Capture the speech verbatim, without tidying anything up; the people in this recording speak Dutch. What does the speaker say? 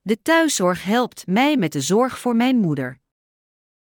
De thuiszorg helpt mij met de zorg voor mijn moeder.